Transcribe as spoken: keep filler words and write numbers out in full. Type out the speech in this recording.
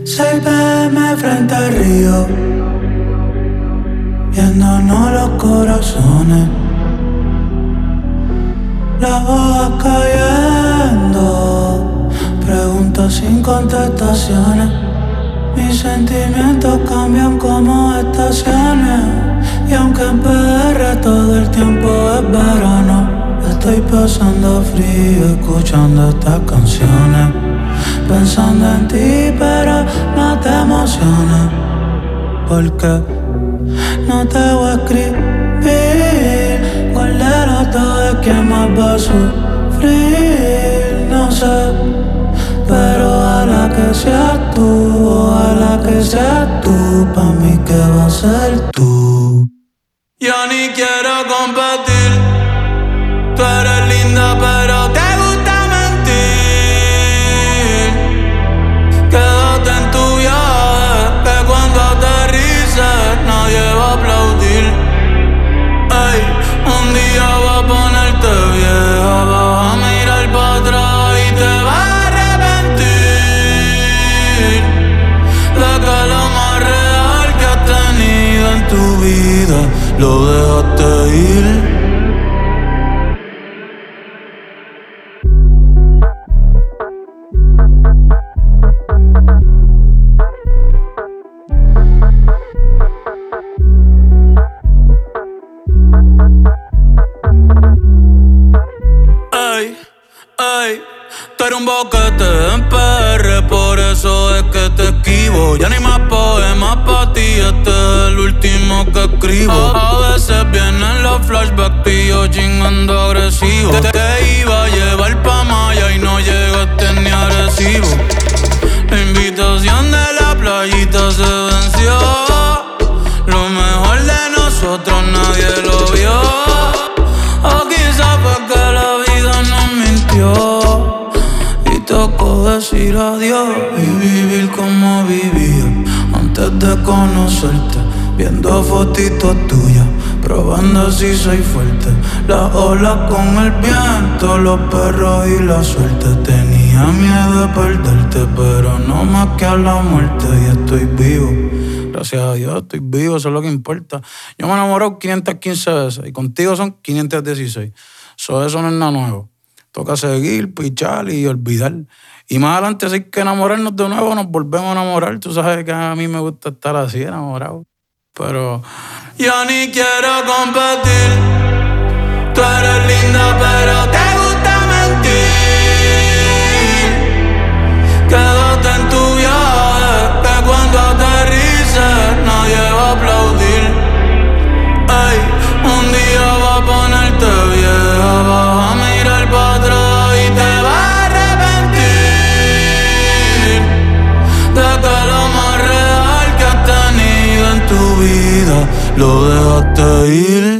seis p m frente al río, viéndonos los corazones, las hojas cayendo, preguntas sin contestaciones. Mis sentimientos cambian como estaciones, y aunque en P R todo el tiempo es verano, estoy pasando frío escuchando estas canciones, pensando en ti pero no te emociones, porque no te voy a escribir cuál de los dos es quien más va a sufrir, no sé. Pero ojalá que seas tú, ojalá que seas tú, pa' mí que va a ser tú. Yo ni quiero competir, tú eres linda pero te gusta mentir. Quédate en tu viaje, que cuando aterrices nadie va a aplaudir. Ey, un día va a ponerte vieja, vas a mirar para atrás y te vas a tu vida, lo dejaste ir. Ey, ey, tú eres un boquete en P R, por eso es que te esquivo. Ya ni más poemas pa' ti, este es el último que escribo. A veces vienen los flashbacks y yo chingando agresivo. Te, te iba a llevar pa' Maya y no llegaste ni a Arecibo. La invitación de la playita se venció. Lo mejor de nosotros nadie lo vio. O quizás fue que la vida nos mintió y tocó decir adiós y vivir como vivía antes de conocerte, viendo fotitos tuyas, probando si soy fuerte. Las olas con el viento, los perros y la suerte. Tenía miedo de perderte, pero no más que a la muerte. Y estoy vivo, gracias a Dios estoy vivo, eso es lo que importa. Yo me he enamorado quinientas quince veces y contigo son quinientas dieciséis. So, eso no es nada nuevo. Toca seguir, pichar y olvidar. Y más adelante, si hay que enamorarnos de nuevo, nos volvemos a enamorar. Tú sabes que a mí me gusta estar así, enamorado. Pero yo ni quiero competir. Tú eres linda, pero te gusta mentir. Quédate en tu viaje, que cuando aterrices nadie va a aplaudir. Ey, un día va a ponerte vieja, vas a mirar para atrás y te vas a arrepentir de que lo más real que has tenido en tu vida lo dejaste ir.